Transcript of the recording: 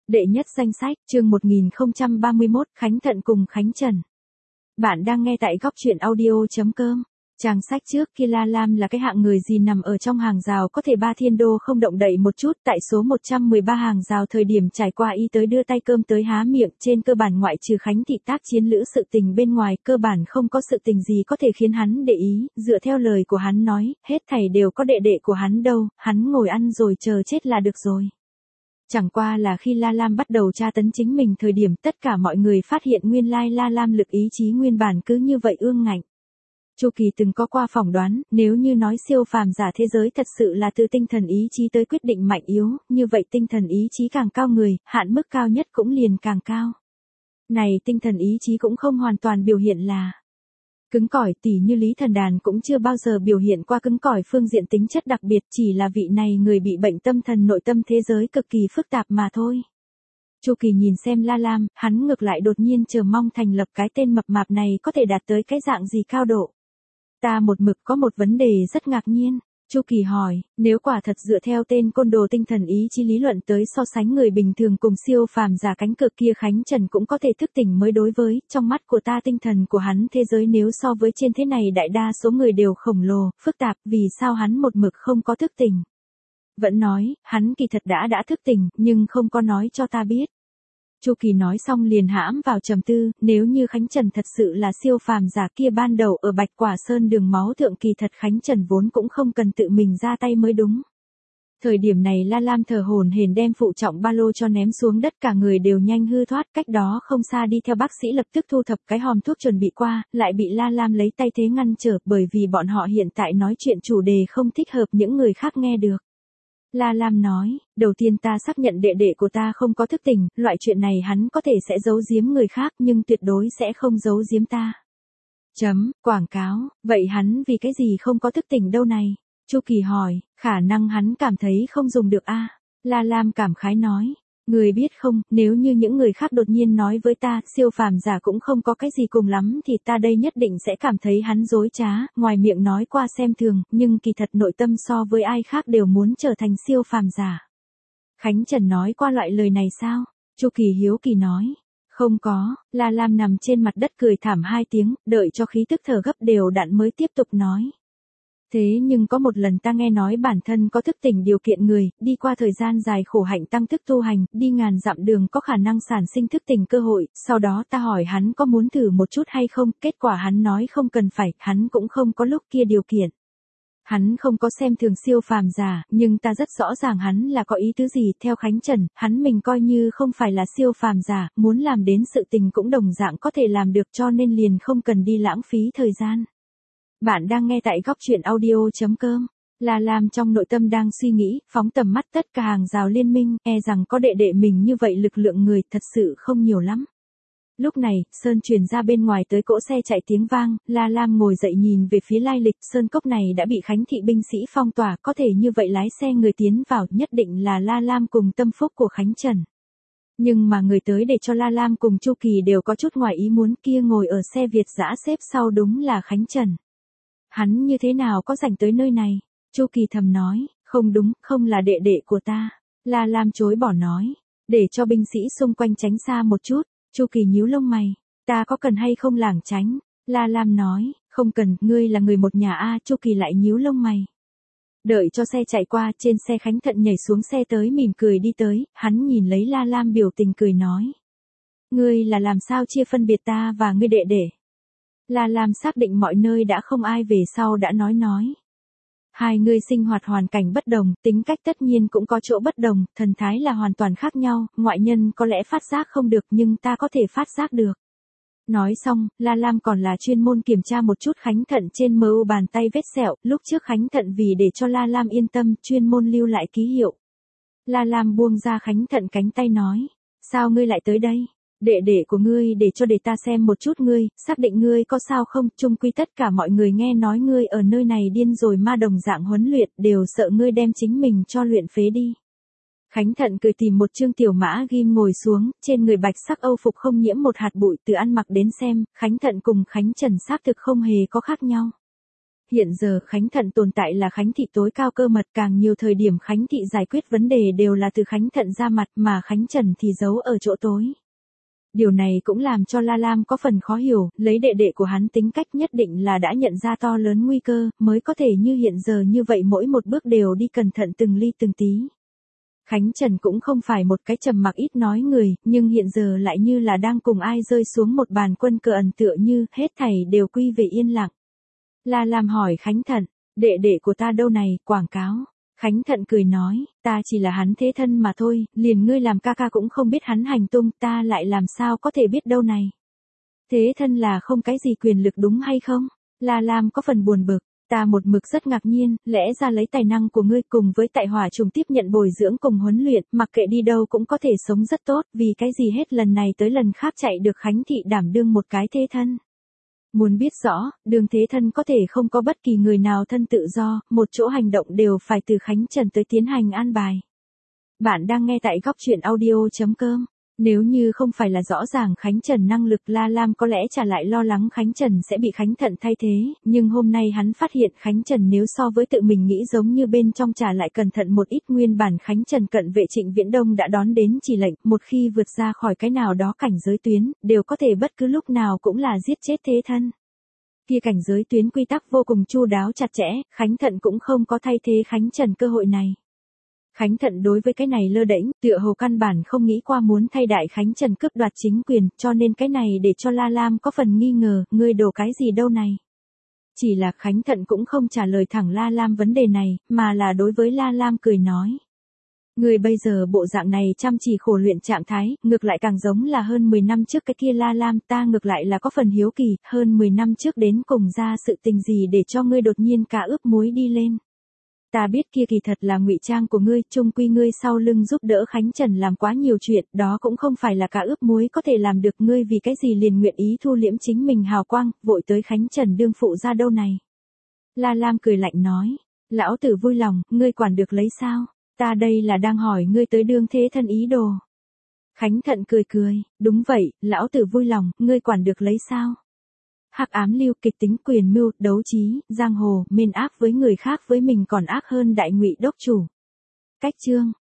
Đệ nhất danh sách, chương 1031, Khánh Thận cùng Khánh Trần. Bạn đang nghe tại góc truyện audio.com. Trang sách trước kia La Lam là cái hạng người gì nằm ở trong hàng rào có thể 3 thiên đô không động đậy một chút, tại số 113 hàng rào thời điểm trải qua y tới đưa tay cơm tới há miệng, trên cơ bản ngoại trừ Khánh thị tác chiến lữ sự tình bên ngoài, cơ bản không có sự tình gì có thể khiến hắn để ý, dựa theo lời của hắn nói, hết thảy đều có đệ đệ của hắn đâu, hắn ngồi ăn rồi chờ chết là được rồi. Chẳng qua là khi La Lam bắt đầu tra tấn chính mình thời điểm tất cả mọi người phát hiện nguyên lai La Lam lực ý chí nguyên bản cứ như vậy ương ngạnh. Chu Kỳ từng có qua phỏng đoán, nếu như nói siêu phàm giả thế giới thật sự là từ tinh thần ý chí tới quyết định mạnh yếu, như vậy tinh thần ý chí càng cao người, hạn mức cao nhất cũng liền càng cao. Này tinh thần ý chí cũng không hoàn toàn biểu hiện là cứng cỏi, tỉ như Lý Thần Đàn cũng chưa bao giờ biểu hiện qua cứng cỏi phương diện tính chất đặc biệt, chỉ là vị này người bị bệnh tâm thần nội tâm thế giới cực kỳ phức tạp mà thôi. Chu Kỳ nhìn xem La Lam, hắn ngược lại đột nhiên chờ mong thành lập cái tên mập mạp này có thể đạt tới cái dạng gì cao độ. Ta một mực có một vấn đề rất ngạc nhiên. Chu Kỳ hỏi, nếu quả thật dựa theo tên côn đồ tinh thần ý chí lý luận tới so sánh người bình thường cùng siêu phàm giả cánh cửa kia Khánh Trần cũng có thể thức tỉnh mới đối với, trong mắt của ta tinh thần của hắn thế giới nếu so với trên thế này đại đa số người đều khổng lồ, phức tạp, vì sao hắn một mực không có thức tỉnh? Vẫn nói, hắn kỳ thật đã thức tỉnh, nhưng không có nói cho ta biết. Chu Kỳ nói xong liền hãm vào trầm tư, nếu như Khánh Trần thật sự là siêu phàm giả kia ban đầu ở Bạch Quả Sơn đường máu thượng kỳ thật Khánh Trần vốn cũng không cần tự mình ra tay mới đúng. Thời điểm này La Lam thở hổn hển đem phụ trọng ba lô cho ném xuống đất, cả người đều nhanh hư thoát, cách đó không xa đi theo bác sĩ lập tức thu thập cái hòm thuốc chuẩn bị qua, lại bị La Lam lấy tay thế ngăn trở bởi vì bọn họ hiện tại nói chuyện chủ đề không thích hợp những người khác nghe được. La Lam nói, đầu tiên ta xác nhận đệ đệ của ta không có thức tỉnh, loại chuyện này hắn có thể sẽ giấu giếm người khác nhưng tuyệt đối sẽ không giấu giếm ta. Quảng cáo, vậy hắn vì cái gì không có thức tỉnh đâu này? Chu Kỳ hỏi, khả năng hắn cảm thấy không dùng được a. La Lam cảm khái nói, người biết không, nếu như những người khác đột nhiên nói với ta, siêu phàm giả cũng không có cái gì cùng lắm thì ta đây nhất định sẽ cảm thấy hắn dối trá, ngoài miệng nói qua xem thường, nhưng kỳ thật nội tâm so với ai khác đều muốn trở thành siêu phàm giả. Khánh Trần nói qua loại lời này sao? Chu Kỳ hiếu kỳ nói, không có. La Lam nằm trên mặt đất cười thảm 2 tiếng, đợi cho khí tức thở gấp đều đặn mới tiếp tục nói. Thế nhưng có một lần ta nghe nói bản thân có thức tỉnh điều kiện người, đi qua thời gian dài khổ hạnh tăng thức tu hành, đi ngàn dặm đường có khả năng sản sinh thức tỉnh cơ hội, sau đó ta hỏi hắn có muốn thử một chút hay không, kết quả hắn nói không cần phải, hắn cũng không có lúc kia điều kiện. Hắn không có xem thường siêu phàm giả, nhưng ta rất rõ ràng hắn là có ý tứ gì, theo Khánh Trần, hắn mình coi như không phải là siêu phàm giả, muốn làm đến sự tình cũng đồng dạng có thể làm được cho nên liền không cần đi lãng phí thời gian. Bạn đang nghe tại góc truyện audio.com. La Lam trong nội tâm đang suy nghĩ, phóng tầm mắt tất cả hàng rào liên minh, rằng có đệ đệ mình như vậy lực lượng người thật sự không nhiều lắm. Lúc này, Sơn truyền ra bên ngoài tới cỗ xe chạy tiếng vang, La Lam ngồi dậy nhìn về phía lai lịch, Sơn cốc này đã bị Khánh thị binh sĩ phong tỏa, có thể như vậy lái xe người tiến vào nhất định là La Lam cùng tâm phúc của Khánh Trần. Nhưng mà người tới để cho La Lam cùng Chu Kỳ đều có chút ngoài ý muốn, kia ngồi ở xe Việt dã xếp sau đúng là Khánh Trần. Hắn như thế nào có rảnh tới nơi này? Chu Kỳ thầm nói, không đúng, không là đệ đệ của ta. La Lam chối bỏ nói, để cho binh sĩ xung quanh tránh xa một chút. Chu Kỳ nhíu lông mày, ta có cần hay không lảng tránh? La Lam nói, không cần, ngươi là người một nhà a. Chu Kỳ lại nhíu lông mày. Đợi cho xe chạy qua, trên xe Khánh Thận nhảy xuống xe tới mỉm cười đi tới, hắn nhìn lấy La Lam biểu tình cười nói. Ngươi là làm sao chia phân biệt ta và ngươi đệ đệ? La Lam xác định mọi nơi đã không ai về sau đã nói. Hai người sinh hoạt hoàn cảnh bất đồng, tính cách tất nhiên cũng có chỗ bất đồng, thần thái là hoàn toàn khác nhau, ngoại nhân có lẽ phát giác không được nhưng ta có thể phát giác được. Nói xong, La Lam còn là chuyên môn kiểm tra một chút Khánh Thận trên mu bàn tay vết sẹo, lúc trước Khánh Thận vì để cho La Lam yên tâm, chuyên môn lưu lại ký hiệu. La Lam buông ra Khánh Thận cánh tay nói, sao ngươi lại tới đây? Đệ đệ của ngươi để cho ta xem một chút ngươi, xác định ngươi có sao không, chung quy tất cả mọi người nghe nói ngươi ở nơi này điên rồi ma đồng dạng huấn luyện, đều sợ ngươi đem chính mình cho luyện phế đi. Khánh Thận cười tìm một chương tiểu mã ghim ngồi xuống, trên người bạch sắc âu phục không nhiễm một hạt bụi, từ ăn mặc đến xem, Khánh Thận cùng Khánh Trần xác thực không hề có khác nhau. Hiện giờ Khánh Thận tồn tại là Khánh Thị tối cao cơ mật, càng nhiều thời điểm Khánh Thị giải quyết vấn đề đều là từ Khánh Thận ra mặt mà Khánh Trần thì giấu ở chỗ tối. Điều này cũng làm cho La Lam có phần khó hiểu, lấy đệ đệ của hắn tính cách nhất định là đã nhận ra to lớn nguy cơ, mới có thể như hiện giờ như vậy mỗi một bước đều đi cẩn thận từng ly từng tí. Khánh Trần cũng không phải một cái trầm mặc ít nói người, nhưng hiện giờ lại như là đang cùng ai rơi xuống một bàn quân cờ ẩn tựa như hết thảy đều quy về yên lặng. La Lam hỏi Khánh Thận, đệ đệ của ta đâu này, quảng cáo. Khánh Thận cười nói, ta chỉ là hắn thế thân mà thôi, liền ngươi làm ca ca cũng không biết hắn hành tung, ta lại làm sao có thể biết đâu này. Thế thân là không cái gì quyền lực đúng hay không? La Lam có phần buồn bực, ta một mực rất ngạc nhiên, lẽ ra lấy tài năng của ngươi cùng với tại hỏa trùng tiếp nhận bồi dưỡng cùng huấn luyện, mặc kệ đi đâu cũng có thể sống rất tốt, vì cái gì hết lần này tới lần khác chạy được Khánh Thị đảm đương một cái thế thân. Muốn biết rõ, đường thế thân có thể không có bất kỳ người nào thân tự do, một chỗ hành động đều phải từ Khánh Trần tới tiến hành an bài. Bạn đang nghe tại góc truyện audio.com. Nếu như không phải là rõ ràng Khánh Trần năng lực, La Lam có lẽ trả lại lo lắng Khánh Trần sẽ bị Khánh Thận thay thế, nhưng hôm nay hắn phát hiện Khánh Trần nếu so với tự mình nghĩ giống như bên trong trả lại cẩn thận một ít, nguyên bản Khánh Trần cận vệ Trịnh Viễn Đông đã đón đến chỉ lệnh, một khi vượt ra khỏi cái nào đó cảnh giới tuyến, đều có thể bất cứ lúc nào cũng là giết chết thế thân. Kia cảnh giới tuyến quy tắc vô cùng chu đáo chặt chẽ, Khánh Thận cũng không có thay thế Khánh Trần cơ hội này. Khánh Thận đối với cái này lơ đễnh, tựa hồ căn bản không nghĩ qua muốn thay đại Khánh Trần cướp đoạt chính quyền, cho nên cái này để cho La Lam có phần nghi ngờ, ngươi đổ cái gì đâu này. Chỉ là Khánh Thận cũng không trả lời thẳng La Lam vấn đề này, mà là đối với La Lam cười nói. Ngươi bây giờ bộ dạng này chăm chỉ khổ luyện trạng thái, ngược lại càng giống là hơn 10 năm trước cái kia La Lam, ta ngược lại là có phần hiếu kỳ, hơn 10 năm trước đến cùng ra sự tình gì để cho ngươi đột nhiên cả ướp muối đi lên. Ta biết kia kỳ thật là ngụy trang của ngươi, chung quy ngươi sau lưng giúp đỡ Khánh Trần làm quá nhiều chuyện, đó cũng không phải là cả ướp muối có thể làm được, ngươi vì cái gì liền nguyện ý thu liễm chính mình hào quang, vội tới Khánh Trần đương phụ ra đâu này. La Lam cười lạnh nói, lão tử vui lòng, ngươi quản được lấy sao, ta đây là đang hỏi ngươi tới đương thế thân ý đồ. Khánh Thận cười cười, đúng vậy, lão tử vui lòng, ngươi quản được lấy sao. Hắc ám lưu, kịch tính, quyền mưu, đấu trí, giang hồ, mên ác với người khác với mình còn ác hơn đại ngụy đốc chủ. Cách chương